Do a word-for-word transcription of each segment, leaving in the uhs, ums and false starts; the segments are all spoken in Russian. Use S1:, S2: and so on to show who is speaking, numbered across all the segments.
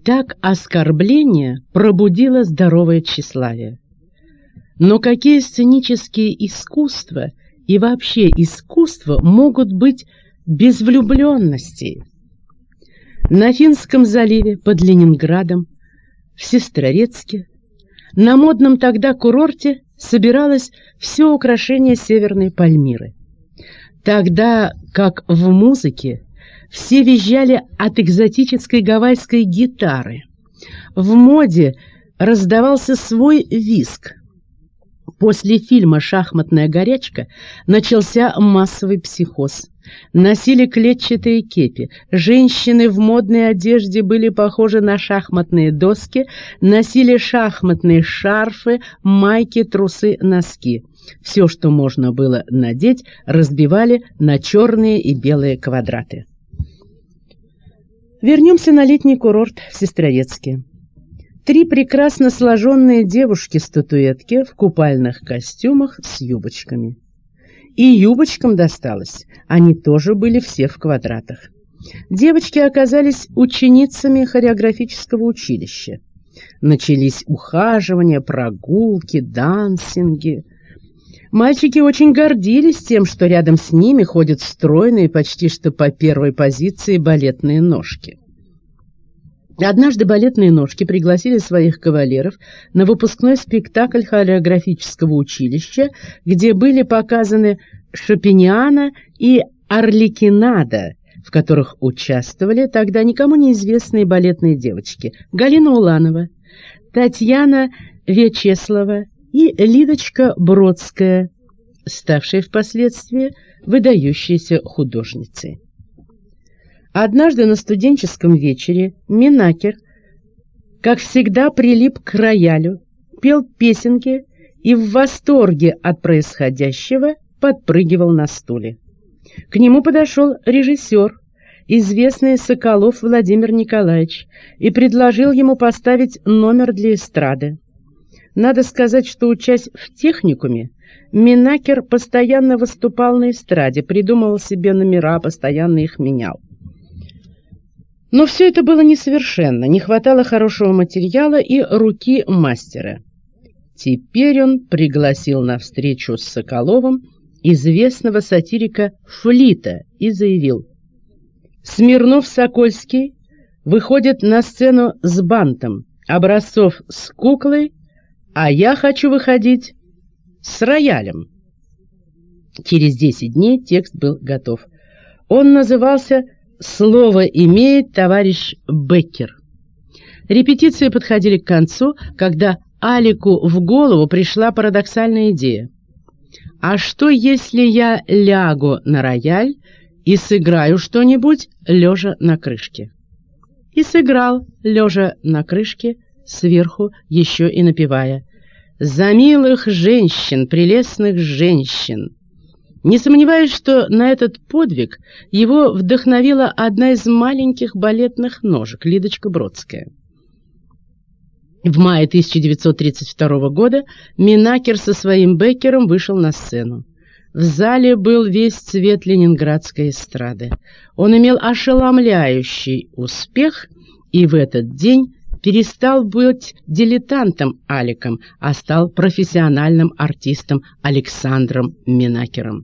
S1: Так оскорбление пробудило здоровое тщеславие. Но какие сценические искусства и вообще искусства могут быть без влюбленности? На Финском заливе, под Ленинградом, в Сестрорецке, на модном тогда курорте собиралось все украшение Северной Пальмиры. Тогда, как в музыке, все визжали от экзотической гавайской гитары. В моде раздавался свой визг. После фильма «Шахматная горячка» начался массовый психоз. Носили клетчатые кепи. Женщины в модной одежде были похожи на шахматные доски, носили шахматные шарфы, майки, трусы, носки. Все, что можно было надеть, разбивали на черные и белые квадраты. Вернемся на летний курорт в Сестрорецке. Три прекрасно сложенные девушки-статуэтки в купальных костюмах с юбочками. И юбочкам досталось, они тоже были все в квадратах. Девочки оказались ученицами хореографического училища. Начались ухаживания, прогулки, дансинги. Мальчики очень гордились тем, что рядом с ними ходят стройные, почти что по первой позиции, балетные ножки. Однажды балетные ножки пригласили своих кавалеров на выпускной спектакль хореографического училища, где были показаны Шопениана и Орликинада, в которых участвовали тогда никому неизвестные балетные девочки Галина Уланова, Татьяна Вячеслава и Лидочка Бродская, ставшая впоследствии выдающейся художницей. Однажды на студенческом вечере Минакер, как всегда, прилип к роялю, пел песенки и в восторге от происходящего подпрыгивал на стуле. К нему подошел режиссер, известный Соколов Владимир Николаевич, и предложил ему поставить номер для эстрады. Надо сказать, что, учась в техникуме, Минакер постоянно выступал на эстраде, придумывал себе номера, постоянно их менял. Но все это было несовершенно, не хватало хорошего материала и руки мастера. Теперь он пригласил на встречу с Соколовым известного сатирика Флита и заявил: «Смирнов-Сокольский выходит на сцену с бантом, Образцов с куклой, а я хочу выходить с роялем». Через десять дней текст был готов. Он назывался «Слово имеет товарищ Беккер». Репетиции подходили к концу, когда Алику в голову пришла парадоксальная идея. А что, если я лягу на рояль и сыграю что-нибудь, лежа на крышке? И сыграл, лежа на крышке, сверху еще и напевая: «За милых женщин, прелестных женщин». Не сомневаюсь, что на этот подвиг его вдохновила одна из маленьких балетных ножек, Лидочка Бродская. В мае тысяча девятьсот тридцать второго года Минакер со своим Беккером вышел на сцену. В зале был весь цвет ленинградской эстрады. Он имел ошеломляющий успех и в этот день перестал быть дилетантом Аликом, а стал профессиональным артистом Александром Минакером.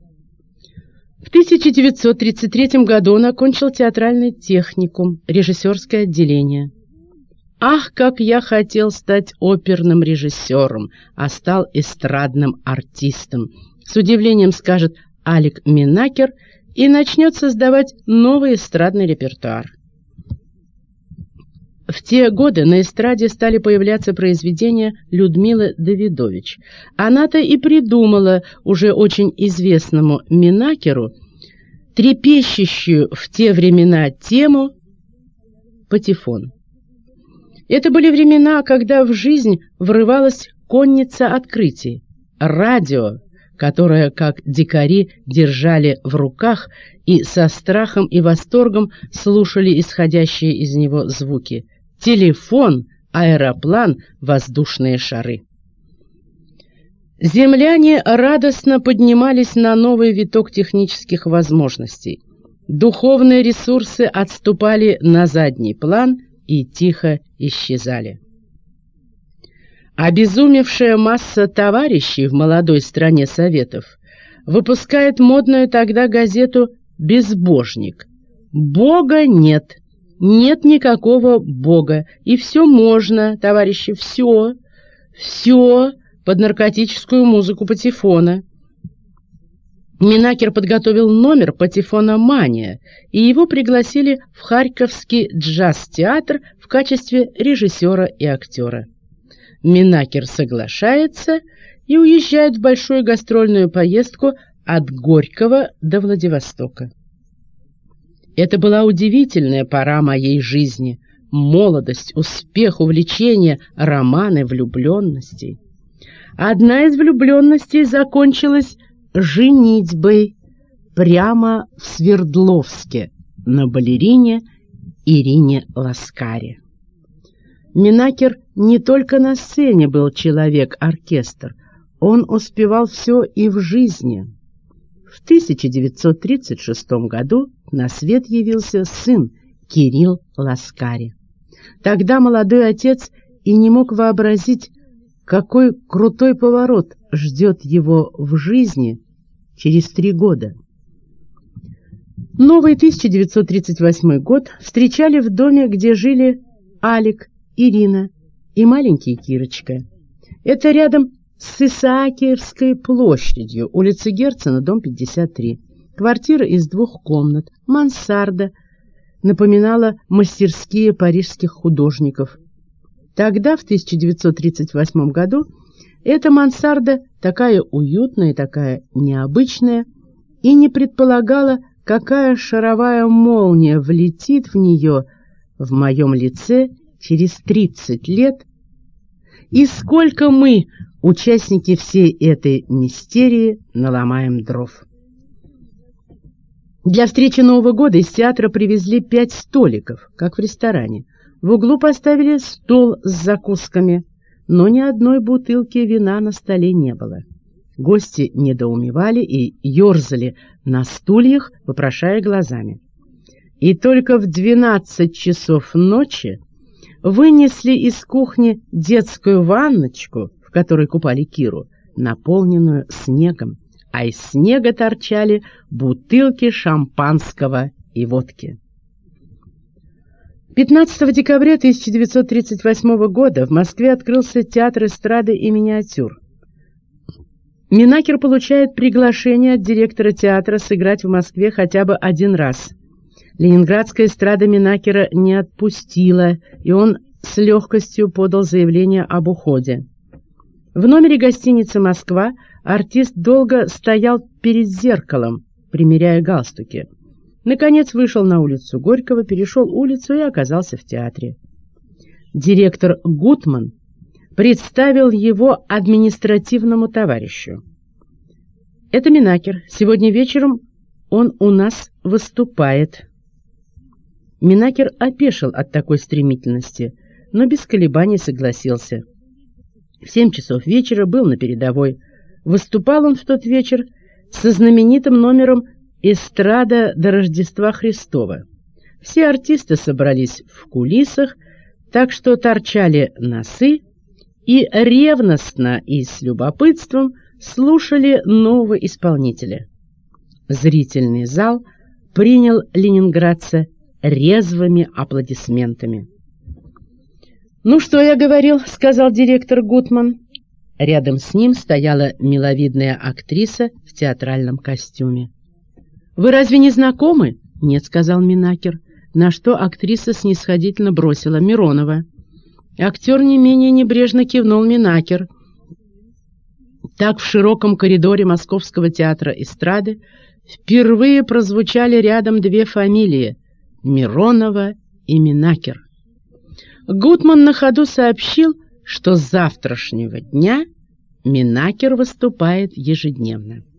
S1: В тысяча девятьсот тридцать третьем году он окончил театральный техникум, режиссерское отделение. «Ах, как я хотел стать оперным режиссером, а стал эстрадным артистом», с удивлением скажет Алик Минакер и начнет создавать новый эстрадный репертуар. В те годы на эстраде стали появляться произведения Людмилы Давидович. Она-то и придумала уже очень известному Минакеру трепещущую в те времена тему «Патефон». Это были времена, когда в жизнь врывалась конница открытий, радио, которое, как дикари, держали в руках и со страхом и восторгом слушали исходящие из него звуки: телефон, аэроплан, воздушные шары. Земляне радостно поднимались на новый виток технических возможностей. Духовные ресурсы отступали на задний план, и тихо исчезали. Обезумевшая масса товарищей в молодой стране Советов выпускает модную тогда газету «Безбожник». Бога нет, нет никакого Бога, и все можно, товарищи, все, все под наркотическую музыку Патефона. Минакер подготовил номер «Патефона Мания», и его пригласили в Харьковский джаз-театр в качестве режиссера и актера. Минакер соглашается и уезжает в большую гастрольную поездку от Горького до Владивостока. Это была удивительная пора моей жизни. Молодость, успех, увлечение, романы, влюбленности. Одна из влюбленностей закончилась женитьбой прямо в Свердловске на балерине Ирине Ласкари. Минакер не только на сцене был человек-оркестр, он успевал все и в жизни. В тысяча девятьсот тридцать шестом году на свет явился сын Кирилл Ласкари. Тогда молодой отец и не мог вообразить, какой крутой поворот ждет его в жизни через три года. Новый тысяча девятьсот тридцать восьмой год встречали в доме, где жили Алик, Ирина и маленький Кирочка. Это рядом с Исаакиевской площадью, улица Герцена, дом пятьдесят три. Квартира из двух комнат, мансарда, напоминала мастерские парижских художников. Тогда, в тысяча девятьсот тридцать восьмом году, эта мансарда, такая уютная, такая необычная, и не предполагала, какая шаровая молния влетит в нее в моем лице через тридцать лет, и сколько мы, участники всей этой мистерии, наломаем дров. Для встречи Нового года из театра привезли пять столиков, как в ресторане. В углу поставили стол с закусками, но ни одной бутылки вина на столе не было. Гости недоумевали и ерзали на стульях, вопрошая глазами. И только в двенадцать часов ночи вынесли из кухни детскую ванночку, в которой купали Киру, наполненную снегом, а из снега торчали бутылки шампанского и водки. пятнадцатого декабря тысяча девятьсот тридцать восьмого года в Москве открылся театр эстрады и миниатюр. Минакер получает приглашение от директора театра сыграть в Москве хотя бы один раз. Ленинградская эстрада Минакера не отпустила, и он с легкостью подал заявление об уходе. В номере гостиницы «Москва» артист долго стоял перед зеркалом, примеряя галстуки. Наконец вышел на улицу Горького, перешел улицу и оказался в театре. Директор Гутман представил его административному товарищу. «Это Минакер. Сегодня вечером он у нас выступает». Минакер опешил от такой стремительности, но без колебаний согласился. В семь часов вечера был на передовой. Выступал он в тот вечер со знаменитым номером «Эстрада до Рождества Христова». Все артисты собрались в кулисах, так что торчали носы и ревностно и с любопытством слушали нового исполнителя. Зрительный зал принял ленинградца резвыми аплодисментами. «Ну, что я говорил?» — сказал директор Гутман. Рядом с ним стояла миловидная актриса в театральном костюме. «Вы разве не знакомы?» «Нет», — сказал Минакер, на что актриса снисходительно бросила: «Миронова». Актер не менее небрежно кивнул: «Минакер». Так в широком коридоре Московского театра эстрады впервые прозвучали рядом две фамилии — Миронова и Минакер. Гутман на ходу сообщил, что с завтрашнего дня Минакер выступает ежедневно.